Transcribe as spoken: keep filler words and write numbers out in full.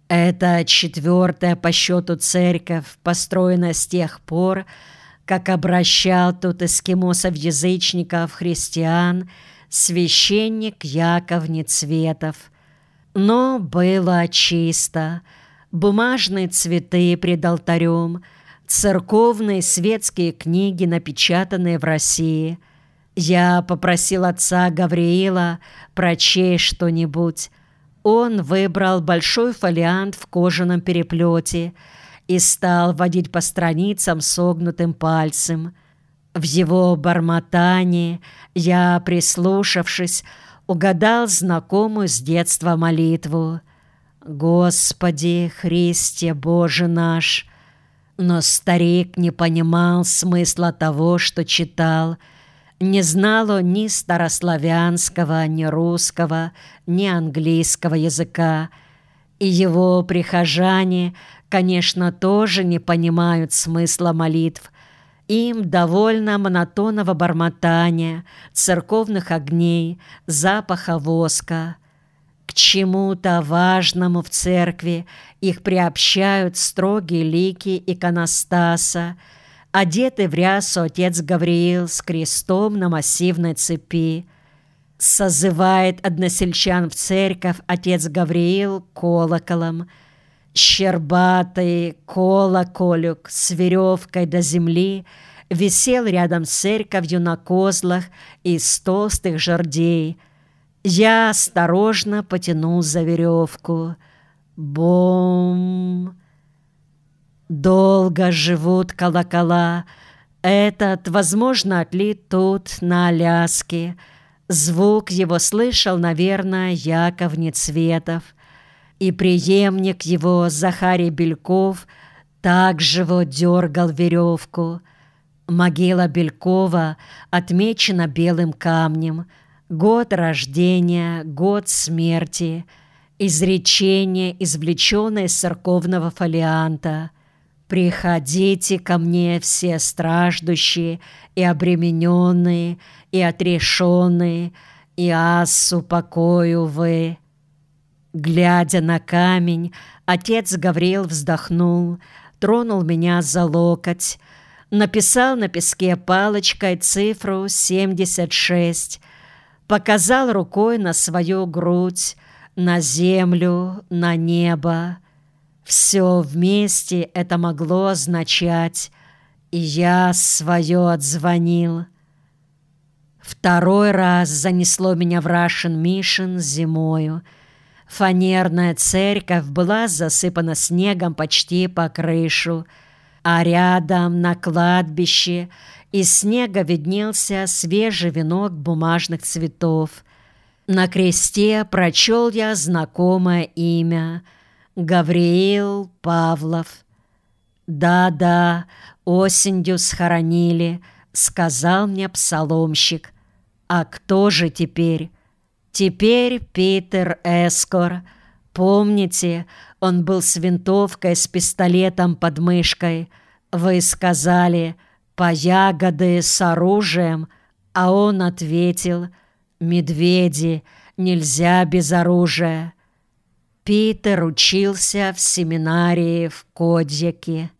Это четвертая по счету церковь, построена с тех пор, как обращал тут эскимосов-язычников христиан священник Яков Нецветов. Но было чисто. Бумажные цветы пред алтарем, церковные светские книги, напечатанные в России. Я попросил отца Гавриила прочесть что-нибудь. Он выбрал большой фолиант в кожаном переплете и стал водить по страницам согнутым пальцем. В его бормотании я, прислушавшись, угадал знакомую с детства молитву: «Господи Христе Боже наш!» Но старик не понимал смысла того, что читал. Не знал он ни старославянского, ни русского, ни английского языка. И его прихожане, конечно, тоже не понимают смысла молитв. Им довольно монотонного бормотания, церковных огней, запаха воска. К чему-то важному в церкви их приобщают строгие лики иконостаса, одетый в рясу отец Гавриил с крестом на массивной цепи. Созывает односельчан в церковь отец Гавриил колоколом. Щербатый колоколюк с веревкой до земли висел рядом с церковью на козлах из толстых жердей. Я осторожно потянул за веревку. Бом! Долго живут колокола. Этот, возможно, отлит тут, на Аляске. Звук его слышал, наверное, Яков Нецветов. И преемник его, Захарий Бельков, также вот дергал веревку. Могила Белькова отмечена белым камнем. Год рождения, год смерти. Изречение, извлеченное из церковного фолианта: «Приходите ко мне все страждущие и обремененные, и отрешенные, и аз упокою вы». Глядя на камень, отец Гавриил вздохнул, тронул меня за локоть, написал на песке палочкой цифру семьдесят шесть, показал рукой на свою грудь, на землю, на небо. Все вместе это могло означать, и я свое отзвонил. Второй раз занесло меня в Рашен-Мишен зимою. Фанерная церковь была засыпана снегом почти по крышу, а рядом на кладбище из снега виднелся свежий венок бумажных цветов. На кресте прочел я знакомое имя — Гавриил Павлов. «Да-да, осенью схоронили», — сказал мне псаломщик. «А кто же теперь?» «Теперь Питер Эскор. Помните, он был с винтовкой, с пистолетом под мышкой. Вы сказали: по ягоды с оружием, а он ответил: медведи, нельзя без оружия». Питер учился в семинарии в Кодьяке.